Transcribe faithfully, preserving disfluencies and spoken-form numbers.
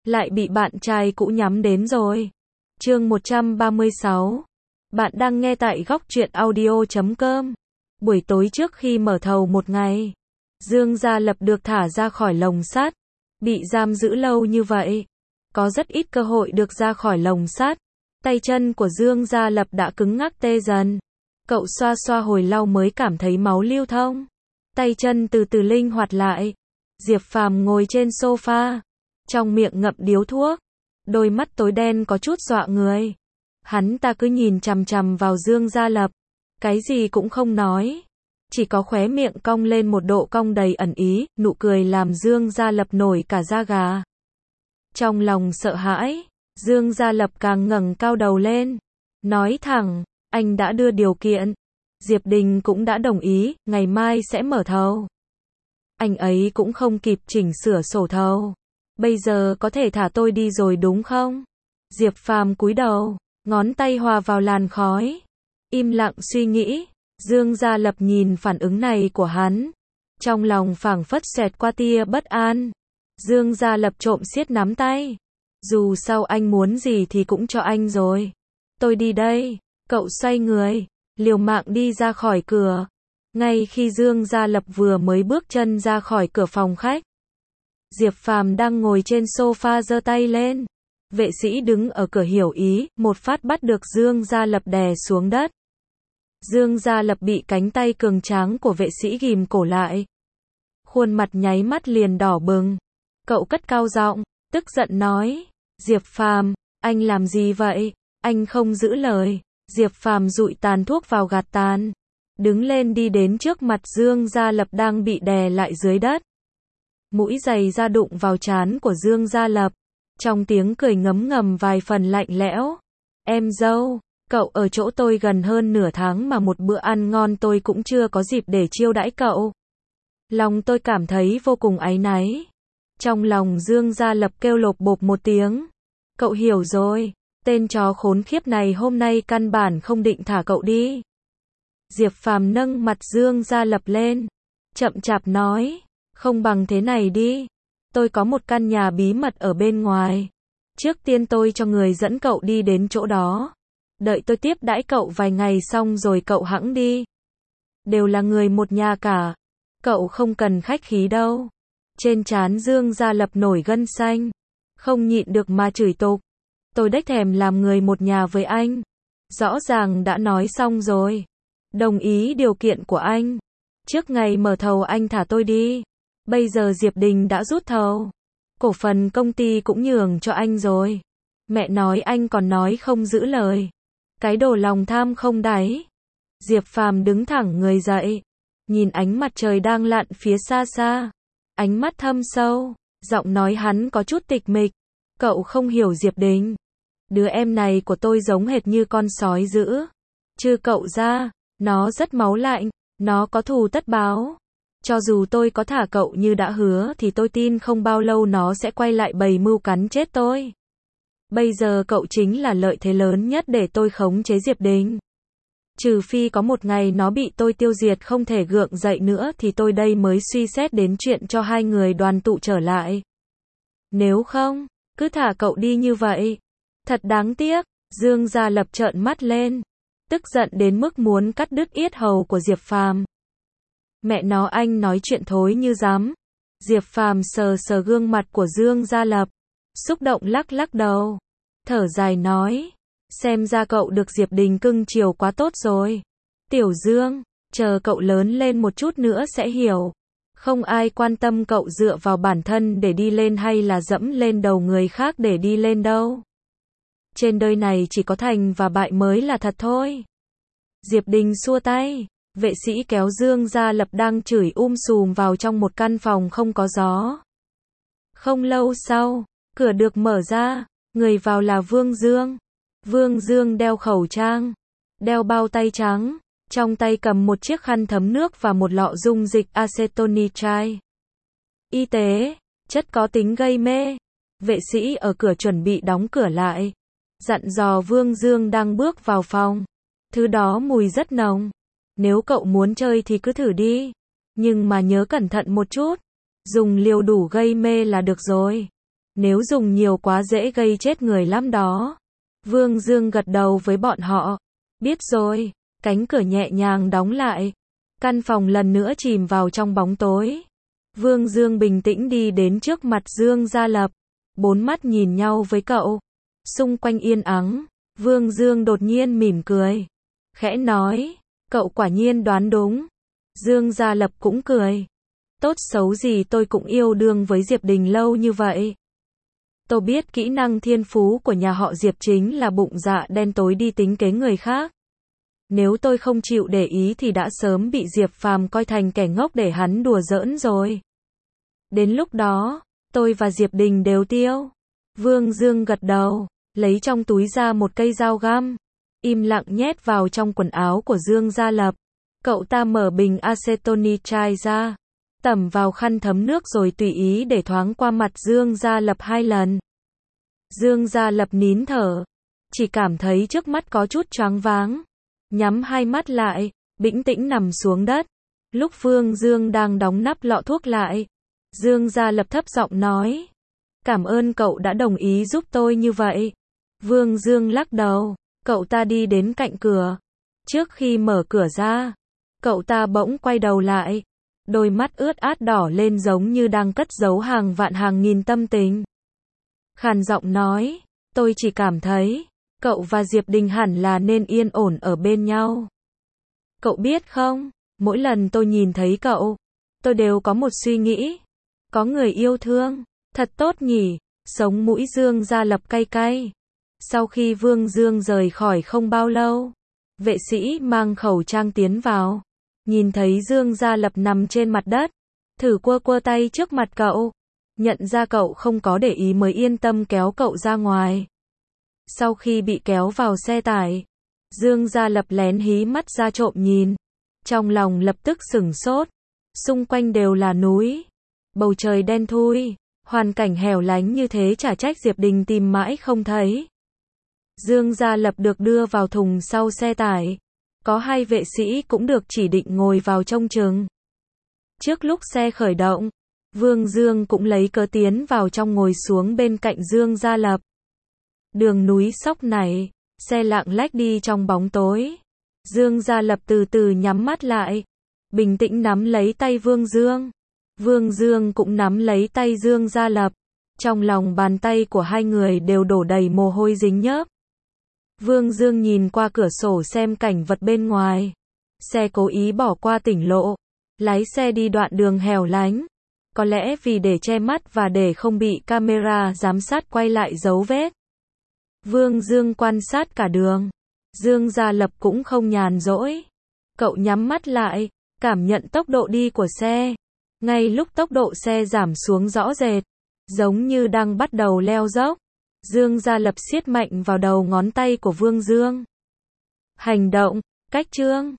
lại bị bạn trai cũ nhắm đến rồi. Chương một trăm ba mươi sáu. Bạn đang nghe tại góc truyện audio chấm com. Buổi tối trước khi mở thầu một ngày, Dương Gia Lập được thả ra khỏi lồng sắt. Bị giam giữ lâu như vậy, có rất ít cơ hội được ra khỏi lồng sắt. Tay chân của Dương Gia Lập đã cứng ngắc tê dần. Cậu xoa xoa hồi lâu mới cảm thấy máu lưu thông. Tay chân từ từ linh hoạt lại. Diệp Phàm ngồi trên sofa, trong miệng ngậm điếu thuốc, đôi mắt tối đen có chút dọa người. Hắn ta cứ nhìn chằm chằm vào Dương Gia Lập, cái gì cũng không nói, chỉ có khóe miệng cong lên một độ cong đầy ẩn ý, nụ cười làm Dương Gia Lập nổi cả da gà. Trong lòng sợ hãi, Dương Gia Lập càng ngẩng cao đầu lên, nói thẳng, anh đã đưa điều kiện, Diệp Đình cũng đã đồng ý, ngày mai sẽ mở thầu. Anh ấy cũng không kịp chỉnh sửa sổ thầu. Bây giờ có thể thả tôi đi rồi đúng không? Diệp Phàm cúi đầu, ngón tay hòa vào làn khói. Im lặng suy nghĩ, Dương Gia Lập nhìn phản ứng này của hắn. Trong lòng phảng phất xẹt qua tia bất an. Dương Gia Lập trộm siết nắm tay. Dù sao anh muốn gì thì cũng cho anh rồi. Tôi đi đây. Cậu xoay người, liều mạng đi ra khỏi cửa. Ngay khi Dương Gia Lập vừa mới bước chân ra khỏi cửa phòng khách, Diệp Phàm đang ngồi trên sofa giơ tay lên. Vệ sĩ đứng ở cửa hiểu ý, một phát bắt được Dương Gia Lập đè xuống đất. Dương Gia Lập bị cánh tay cường tráng của vệ sĩ ghìm cổ lại. Khuôn mặt nháy mắt liền đỏ bừng. Cậu cất cao giọng, tức giận nói, Diệp Phàm, anh làm gì vậy? Anh không giữ lời. Diệp Phàm dụi tàn thuốc vào gạt tàn, đứng lên đi đến trước mặt Dương Gia Lập đang bị đè lại dưới đất. Mũi giày da đụng vào trán của Dương Gia Lập. Trong tiếng cười ngấm ngầm vài phần lạnh lẽo. Em dâu, cậu ở chỗ tôi gần hơn nửa tháng mà một bữa ăn ngon tôi cũng chưa có dịp để chiêu đãi cậu. Lòng tôi cảm thấy vô cùng áy náy. Trong lòng Dương Gia Lập kêu lộp bộp một tiếng. Cậu hiểu rồi, tên chó khốn khiếp này hôm nay căn bản không định thả cậu đi. Diệp Phàm nâng mặt Dương Gia Lập lên, chậm chạp nói, không bằng thế này đi, tôi có một căn nhà bí mật ở bên ngoài. Trước tiên tôi cho người dẫn cậu đi đến chỗ đó. Đợi tôi tiếp đãi cậu vài ngày xong rồi cậu hẵng đi. Đều là người một nhà cả. Cậu không cần khách khí đâu. Trên trán Dương Gia Lập nổi gân xanh. Không nhịn được mà chửi tục. Tôi đếch thèm làm người một nhà với anh. Rõ ràng đã nói xong rồi. Đồng ý điều kiện của anh. Trước ngày mở thầu anh thả tôi đi. Bây giờ Diệp Đình đã rút thầu. Cổ phần công ty cũng nhường cho anh rồi. Mẹ nói anh còn nói không giữ lời. Cái đồ lòng tham không đáy. Diệp Phàm đứng thẳng người dậy. Nhìn ánh mặt trời đang lặn phía xa xa. Ánh mắt thâm sâu. Giọng nói hắn có chút tịch mịch. Cậu không hiểu Diệp Đình. Đứa em này của tôi giống hệt như con sói dữ. Chứ cậu ra, nó rất máu lạnh. Nó có thù tất báo. Cho dù tôi có thả cậu như đã hứa thì tôi tin không bao lâu nó sẽ quay lại bày mưu cắn chết tôi. Bây giờ cậu chính là lợi thế lớn nhất để tôi khống chế Diệp Đình. Trừ phi có một ngày nó bị tôi tiêu diệt không thể gượng dậy nữa thì tôi đây mới suy xét đến chuyện cho hai người đoàn tụ trở lại. Nếu không, cứ thả cậu đi như vậy. Thật đáng tiếc. Dương Gia Lập trợn mắt lên, tức giận đến mức muốn cắt đứt yết hầu của Diệp Phàm. Mẹ nó anh nói chuyện thối như dám. Diệp Phàm sờ sờ gương mặt của Dương Gia Lập, xúc động lắc lắc đầu, thở dài nói, xem ra cậu được Diệp Đình cưng chiều quá tốt rồi. Tiểu Dương, chờ cậu lớn lên một chút nữa sẽ hiểu. Không ai quan tâm cậu dựa vào bản thân để đi lên hay là dẫm lên đầu người khác để đi lên đâu. Trên đời này chỉ có thành và bại mới là thật thôi. Diệp Đình xua tay. Vệ sĩ kéo Dương Gia Lập đang chửi um sùm vào trong một căn phòng không có gió. Không lâu sau, cửa được mở ra, người vào là Vương Dương. Vương Dương đeo khẩu trang, đeo bao tay trắng, trong tay cầm một chiếc khăn thấm nước và một lọ dung dịch acetonitrile. Y tế, chất có tính gây mê. Vệ sĩ ở cửa chuẩn bị đóng cửa lại, dặn dò Vương Dương đang bước vào phòng. Thứ đó mùi rất nồng. Nếu cậu muốn chơi thì cứ thử đi. Nhưng mà nhớ cẩn thận một chút. Dùng liều đủ gây mê là được rồi. Nếu dùng nhiều quá dễ gây chết người lắm đó. Vương Dương gật đầu với bọn họ. Biết rồi. Cánh cửa nhẹ nhàng đóng lại. Căn phòng lần nữa chìm vào trong bóng tối. Vương Dương bình tĩnh đi đến trước mặt Dương Gia Lập. Bốn mắt nhìn nhau với cậu. Xung quanh yên ắng. Vương Dương đột nhiên mỉm cười. Khẽ nói. Cậu quả nhiên đoán đúng. Dương Gia Lập cũng cười. Tốt xấu gì tôi cũng yêu đương với Diệp Đình lâu như vậy. Tôi biết kỹ năng thiên phú của nhà họ Diệp chính là bụng dạ đen tối đi tính kế người khác. Nếu tôi không chịu để ý thì đã sớm bị Diệp Phàm coi thành kẻ ngốc để hắn đùa giỡn rồi. Đến lúc đó, tôi và Diệp Đình đều tiêu. Vương Dương gật đầu, lấy trong túi ra một cây dao găm, im lặng nhét vào trong quần áo của Dương Gia Lập. Cậu ta mở bình acetonitride ra, tẩm vào khăn thấm nước rồi tùy ý để thoáng qua mặt Dương Gia Lập hai lần. Dương Gia Lập nín thở, chỉ cảm thấy trước mắt có chút choáng váng, nhắm hai mắt lại, bĩnh tĩnh nằm xuống đất. Lúc Vương Dương đang đóng nắp lọ thuốc lại, Dương Gia Lập thấp giọng nói, cảm ơn cậu đã đồng ý giúp tôi như vậy. Vương Dương lắc đầu, cậu ta đi đến cạnh cửa. Trước khi mở cửa ra, cậu ta bỗng quay đầu lại, đôi mắt ướt át đỏ lên giống như đang cất giấu hàng vạn hàng nghìn tâm tình. Khàn giọng nói, tôi chỉ cảm thấy, cậu và Diệp Đình hẳn là nên yên ổn ở bên nhau. Cậu biết không, mỗi lần tôi nhìn thấy cậu, tôi đều có một suy nghĩ. Có người yêu thương, thật tốt nhỉ. Sống mũi Dương Gia Lập cay cay. Sau khi Vương Dương rời khỏi không bao lâu, vệ sĩ mang khẩu trang tiến vào. Nhìn thấy Dương Gia Lập nằm trên mặt đất, thử quơ quơ tay trước mặt cậu. Nhận ra cậu không có để ý mới yên tâm kéo cậu ra ngoài. Sau khi bị kéo vào xe tải, Dương Gia Lập lén hí mắt ra trộm nhìn. Trong lòng lập tức sửng sốt. Xung quanh đều là núi. Bầu trời đen thui. Hoàn cảnh hẻo lánh như thế chả trách Diệp Đình tìm mãi không thấy. Dương Gia Lập được đưa vào thùng sau xe tải. Có hai vệ sĩ cũng được chỉ định ngồi vào trông chừng. Trước lúc xe khởi động, Vương Dương cũng lấy cớ tiến vào trong ngồi xuống bên cạnh Dương Gia Lập. Đường núi sóc này, xe lạng lách đi trong bóng tối. Dương Gia Lập từ từ nhắm mắt lại, bình tĩnh nắm lấy tay Vương Dương. Vương Dương cũng nắm lấy tay Dương Gia Lập. Trong lòng bàn tay của hai người đều đổ đầy mồ hôi dính nhớp. Vương Dương nhìn qua cửa sổ xem cảnh vật bên ngoài. Xe cố ý bỏ qua tỉnh lộ, lái xe đi đoạn đường hẻo lánh. Có lẽ vì để che mắt và để không bị camera giám sát quay lại dấu vết. Vương Dương quan sát cả đường. Dương Gia Lập cũng không nhàn rỗi. Cậu nhắm mắt lại, cảm nhận tốc độ đi của xe. Ngay lúc tốc độ xe giảm xuống rõ rệt, giống như đang bắt đầu leo dốc, Dương Gia Lập siết mạnh vào đầu ngón tay của Vương Dương. Hành động, cách chương.